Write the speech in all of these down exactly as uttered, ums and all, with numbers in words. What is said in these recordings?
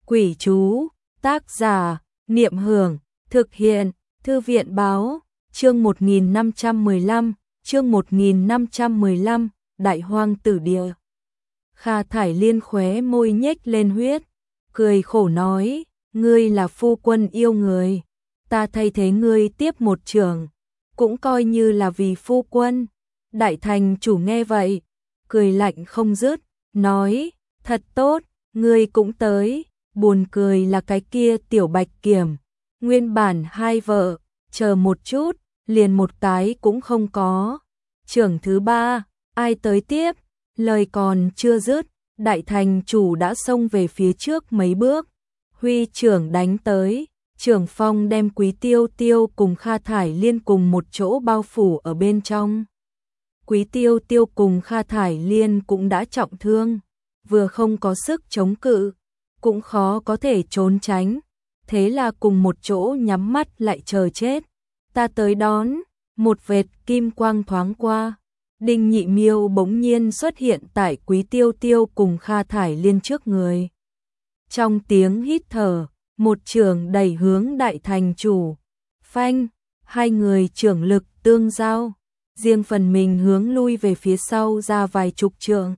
Quỷ chú, tác giả, Niệm Hưởng, thực hiện, Thư viện báo, chương một nghìn năm trăm mười lăm, chương một nghìn năm trăm mười lăm, Đại Hoang Tử Địa. Kha Thải Liên khóe môi nhếch lên huyết, cười khổ nói, ngươi là phu quân yêu người, ta thay thế ngươi tiếp một trường, cũng coi như là vì phu quân. Đại thành chủ nghe vậy, cười lạnh không dứt, nói, thật tốt, ngươi cũng tới. Buồn cười là cái kia tiểu Bạch Kiểm, nguyên bản hai vợ, chờ một chút, liền một cái cũng không có. Trưởng thứ ba, ai tới tiếp? Lời còn chưa dứt, đại thành chủ đã xông về phía trước mấy bước. Huy trưởng đánh tới, trưởng phong đem Quý Tiêu Tiêu cùng Kha Thải Liên cùng một chỗ bao phủ ở bên trong. Quý Tiêu Tiêu cùng Kha Thải Liên cũng đã trọng thương, vừa không có sức chống cự, cũng khó có thể trốn tránh, thế là cùng một chỗ nhắm mắt lại chờ chết. Ta tới đón, một vệt kim quang thoáng qua, Đinh Nhị Miêu bỗng nhiên xuất hiện tại Quý Tiêu Tiêu cùng Kha Thải Liên trước người. Trong tiếng hít thở, một trường đẩy hướng đại thành chủ, phanh, hai người trưởng lực tương giao, riêng phần mình hướng lui về phía sau ra vài chục trượng.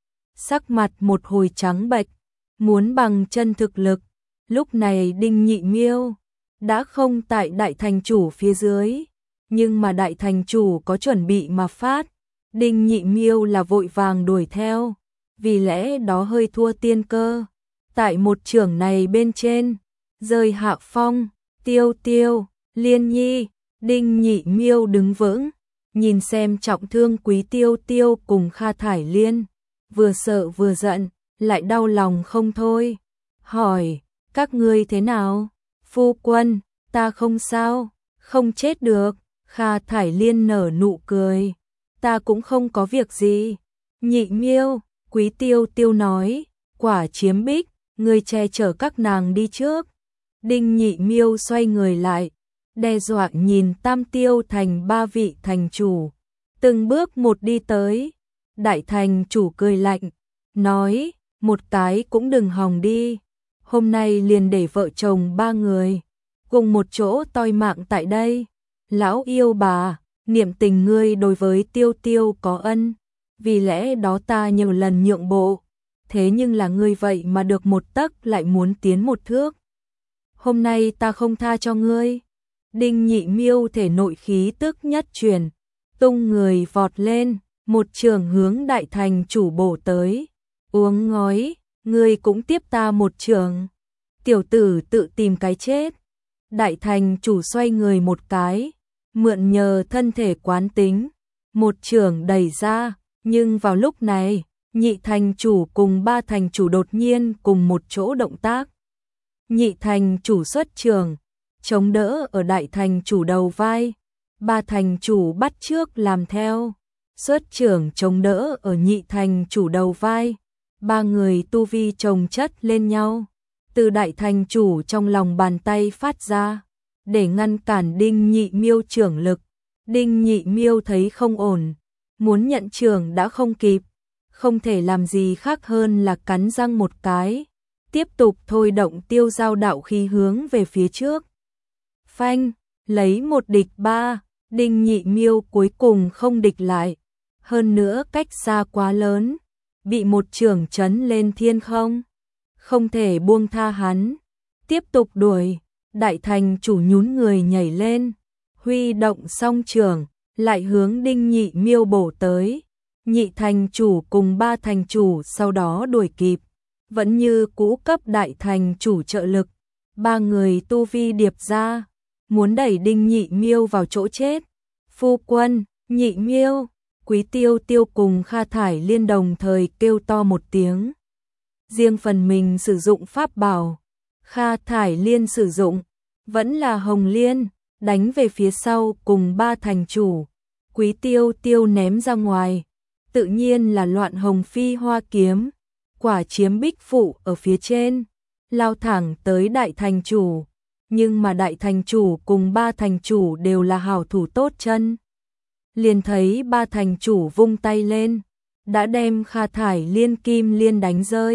Sắc mặt một hồi trắng bệch, muốn bằng chân thực lực, lúc này Đinh Nhị Miêu đã không tại đại thành chủ phía dưới, nhưng mà đại thành chủ có chuẩn bị mà phát, Đinh Nhị Miêu là vội vàng đuổi theo, vì lẽ đó hơi thua tiên cơ. Tại một trường này bên trên, rơi hạ phong, Tiêu Tiêu, Liên Nhi, Đinh Nhị Miêu đứng vững, nhìn xem trọng thương Quý Tiêu Tiêu cùng Kha Thải Liên, vừa sợ vừa giận, lại đau lòng không thôi, hỏi, các ngươi thế nào? Phu quân, ta không sao, không chết được. Kha Thải Liên nở nụ cười, ta cũng không có việc gì. Nhị Miêu, Quý Tiêu Tiêu nói, quả chiếm bích, ngươi che chở các nàng đi trước. Đinh Nhị Miêu xoay người lại, đe dọa nhìn Tam Tiêu thành ba vị thành chủ, từng bước một đi tới. Đại thành chủ cười lạnh, nói, một cái cũng đừng hòng đi, hôm nay liền để vợ chồng ba người cùng một chỗ toi mạng tại đây. Lão yêu bà, niệm tình ngươi đối với Tiêu Tiêu có ân, vì lẽ đó ta nhiều lần nhượng bộ, thế nhưng là ngươi vậy mà được một tấc lại muốn tiến một thước. Hôm nay ta không tha cho ngươi. Đinh Nhị Miêu thể nội khí tức nhất truyền, tung người vọt lên, một trường hướng đại thành chủ bổ tới. Uống ngói, ngươi cũng tiếp ta một trường. Tiểu tử tự tìm cái chết. Đại thành chủ xoay người một cái, mượn nhờ thân thể quán tính, một trường đẩy ra, nhưng vào lúc này, nhị thành chủ cùng ba thành chủ đột nhiên cùng một chỗ động tác. Nhị thành chủ xuất trường, chống đỡ ở đại thành chủ đầu vai, ba thành chủ bắt chước làm theo, xuất trường chống đỡ ở nhị thành chủ đầu vai. Ba người tu vi chồng chất lên nhau, từ đại thành chủ trong lòng bàn tay phát ra, để ngăn cản Đinh Nhị Miêu trưởng lực. Đinh Nhị Miêu thấy không ổn, muốn nhận trưởng đã không kịp, không thể làm gì khác hơn là cắn răng một cái, tiếp tục thôi động tiêu giao đạo khí hướng về phía trước. Phanh, lấy một địch ba, Đinh Nhị Miêu cuối cùng không địch lại, hơn nữa cách xa quá lớn, bị một trường chấn lên thiên không, không thể buông tha hắn, tiếp tục đuổi. Đại thành chủ nhún người nhảy lên, huy động song trường, lại hướng Đinh Nhị Miêu bổ tới. Nhị thành chủ cùng ba thành chủ sau đó đuổi kịp, vẫn như cũ cấp đại thành chủ trợ lực, ba người tu vi điệp ra, muốn đẩy Đinh Nhị Miêu vào chỗ chết. Phu quân, Nhị Miêu, Quý Tiêu Tiêu cùng Kha Thải Liên đồng thời kêu to một tiếng. Riêng phần mình sử dụng pháp bảo, Kha Thải Liên sử dụng, vẫn là Hồng Liên, đánh về phía sau cùng ba thành chủ. Quý Tiêu Tiêu ném ra ngoài, tự nhiên là Loạn Hồng Phi Hoa kiếm, quả chiếm bích phụ ở phía trên, lao thẳng tới đại thành chủ. Nhưng mà đại thành chủ cùng ba thành chủ đều là hảo thủ tốt chân. Liền thấy ba thành chủ vung tay lên, đã đem Kha Thải Liên kim liên đánh rơi.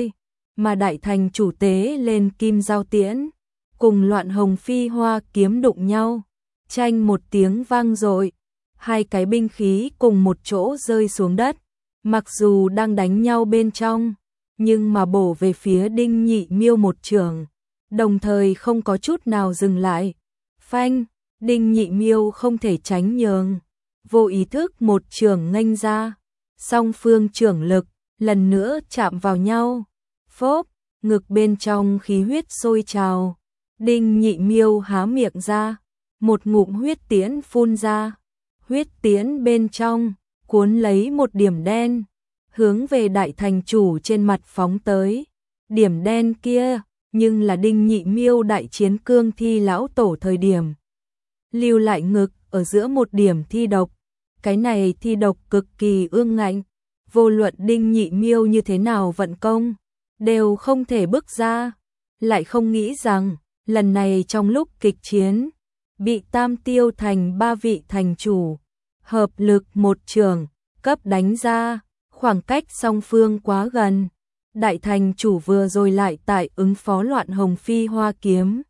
mà đại thành chủ tế lên kim giao tiễn, cùng Loạn Hồng Phi Hoa kiếm đụng nhau, chanh một tiếng vang dội, hai cái binh khí cùng một chỗ rơi xuống đất, mặc dù đang đánh nhau bên trong, nhưng mà bổ về phía Đinh Nhị Miêu một chưởng, đồng thời không có chút nào dừng lại. Phanh, Đinh Nhị Miêu không thể tránh nhường, vô ý thức một chưởng nghênh ra, song phương chưởng lực lần nữa chạm vào nhau. Phốp, ngực bên trong khí huyết sôi trào. Đinh Nhị Miêu há miệng ra, một ngụm huyết tiễn phun ra. Huyết tiễn bên trong cuốn lấy một điểm đen, hướng về đại thành chủ trên mặt phóng tới. Điểm đen kia, nhưng là Đinh Nhị Miêu đại chiến cương thi lão tổ thời điểm lưu lại ngực ở giữa một điểm thi độc. Cái này thi độc cực kỳ ương ngạnh, vô luận Đinh Nhị Miêu như thế nào vận công, đều không thể bước ra. Lại không nghĩ rằng, lần này trong lúc kịch chiến, bị Tam Tiêu Thành ba vị thành chủ hợp lực một trường cấp đánh ra, khoảng cách song phương quá gần. Đại thành chủ vừa rồi lại tại ứng phó Loạn Hồng Phi Hoa kiếm,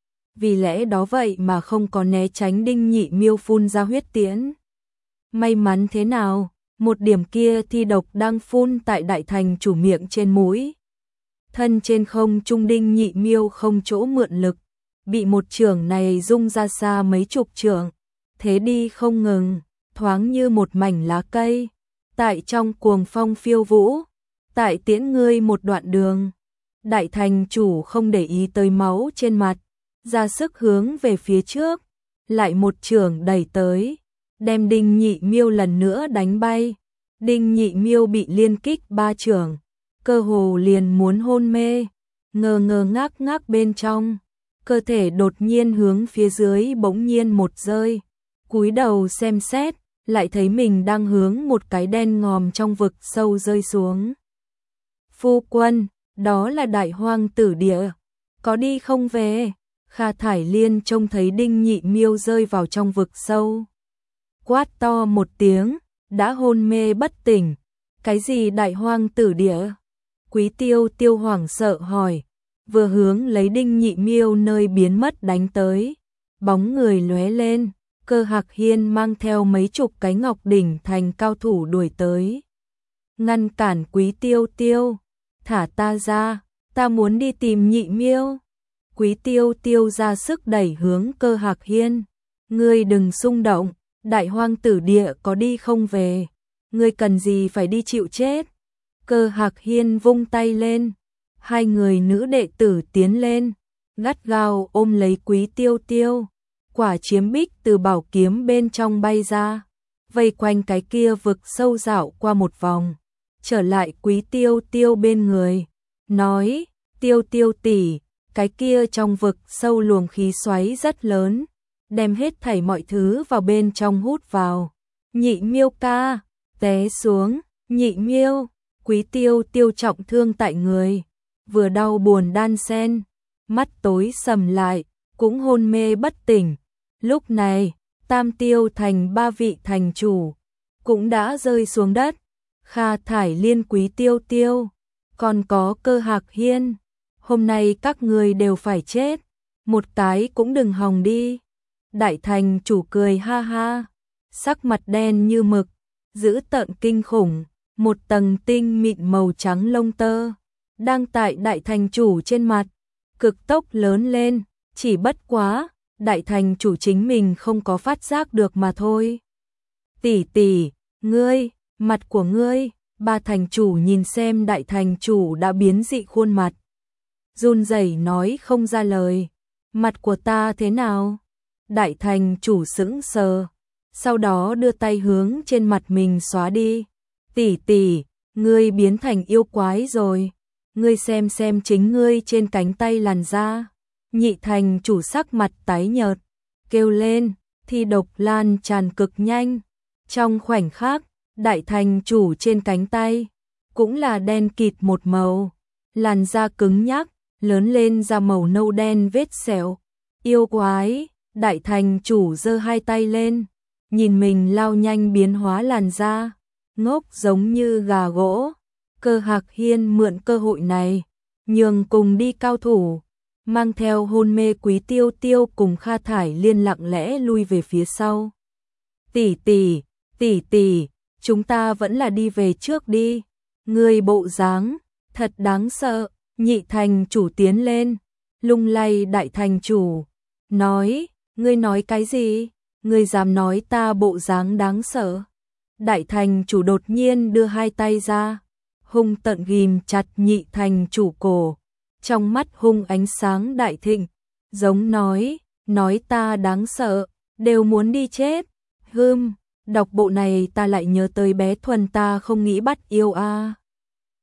vì lẽ đó vậy mà không có né tránh Đinh Nhị Miêu phun ra huyết tiễn. May mắn thế nào, một điểm kia thi độc đang phun tại đại thành chủ miệng trên mũi. Thân trên không trung Đinh Nhị Miêu không chỗ mượn lực, bị một chưởng này rung ra xa mấy chục chưởng, thế đi không ngừng, thoáng như một mảnh lá cây, tại trong cuồng phong phiêu vũ, tại tiễn ngươi một đoạn đường. Đại thành chủ không để ý tới máu trên mặt, ra sức hướng về phía trước, lại một chưởng đẩy tới, đem Đinh Nhị Miêu lần nữa đánh bay. Đinh Nhị Miêu bị liên kích ba chưởng, cơ hồ liền muốn hôn mê, ngơ ngơ ngác ngác bên trong, cơ thể đột nhiên hướng phía dưới bỗng nhiên một rơi, cúi đầu xem xét, lại thấy mình đang hướng một cái đen ngòm trong vực sâu rơi xuống. Phu quân, đó là Đại Hoang Tử Địa, có đi không về? Kha Thải Liên trông thấy Đinh Nhị Miêu rơi vào trong vực sâu, quát to một tiếng, đã hôn mê bất tỉnh. Cái gì Đại Hoang Tử Địa? Quý Tiêu Tiêu hoảng sợ hỏi, vừa hướng lấy Đinh Nhị Miêu nơi biến mất đánh tới. Bóng người lóe lên, Cơ Hạc Hiên mang theo mấy chục cái Ngọc Đỉnh Thành cao thủ đuổi tới, ngăn cản Quý Tiêu Tiêu, thả ta ra, ta muốn đi tìm Nhị Miêu. Quý Tiêu Tiêu ra sức đẩy hướng Cơ Hạc Hiên, ngươi đừng xung động, Đại Hoang Tử Địa có đi không về, ngươi cần gì phải đi chịu chết. Cơ Hạc Hiên vung tay lên, hai người nữ đệ tử tiến lên, gắt gao ôm lấy Quý Tiêu Tiêu, quả chiếm bích từ bảo kiếm bên trong bay ra, vây quanh cái kia vực sâu dạo qua một vòng, trở lại Quý Tiêu Tiêu bên người, nói, Tiêu Tiêu tỷ, cái kia trong vực sâu luồng khí xoáy rất lớn, đem hết thảy mọi thứ vào bên trong hút vào. Nhị Miêu ca, té xuống. Nhị Miêu, Quý Tiêu Tiêu trọng thương tại người, vừa đau buồn đan xen, mắt tối sầm lại, cũng hôn mê bất tỉnh. Lúc này, Tam Tiêu Thành ba vị thành chủ cũng đã rơi xuống đất. Kha Thải Liên, Quý Tiêu Tiêu, còn có Cơ Hạc Hiên, hôm nay các người đều phải chết, một cái cũng đừng hòng đi. Đại thành chủ cười ha ha, sắc mặt đen như mực, dữ tợn kinh khủng, một tầng tinh mịn màu trắng lông tơ đang tại đại thành chủ trên mặt cực tốc lớn lên, chỉ bất quá đại thành chủ chính mình không có phát giác được mà thôi. Tỷ tỷ, ngươi, mặt của ngươi. Ba thành chủ nhìn xem đại thành chủ đã biến dị khuôn mặt, run rẩy nói không ra lời. Mặt của ta thế nào? Đại thành chủ sững sờ, sau đó đưa tay hướng trên mặt mình xóa đi. Tỷ tỷ, ngươi biến thành yêu quái rồi, ngươi xem xem chính ngươi trên cánh tay làn da. Nhị thành chủ sắc mặt tái nhợt, kêu lên, thi độc lan tràn cực nhanh. Trong khoảnh khắc, đại thành chủ trên cánh tay cũng là đen kịt một màu, làn da cứng nhắc, lớn lên ra màu nâu đen vết sẹo. Yêu quái, đại thành chủ giơ hai tay lên, nhìn mình lao nhanh biến hóa làn da, ngốc giống như gà gỗ. Cơ Hạc Hiên mượn cơ hội này, nhường cùng đi cao thủ, mang theo hôn mê Quý Tiêu Tiêu cùng Kha Thải Liên lặng lẽ lui về phía sau. Tỷ tỷ, tỷ tỷ, chúng ta vẫn là đi về trước đi. Người bộ dáng thật đáng sợ. Nhị thành chủ tiến lên, lung lay đại thành chủ, nói, ngươi nói cái gì? Ngươi dám nói ta bộ dáng đáng sợ? Đại thành chủ đột nhiên đưa hai tay ra, hung tận ghim chặt nhị thành chủ cổ, trong mắt hung ánh sáng đại thịnh, giống nói, nói ta đáng sợ, đều muốn đi chết. Hừm, đọc bộ này ta lại nhớ tới bé Thuần ta không nghĩ bắt yêu a.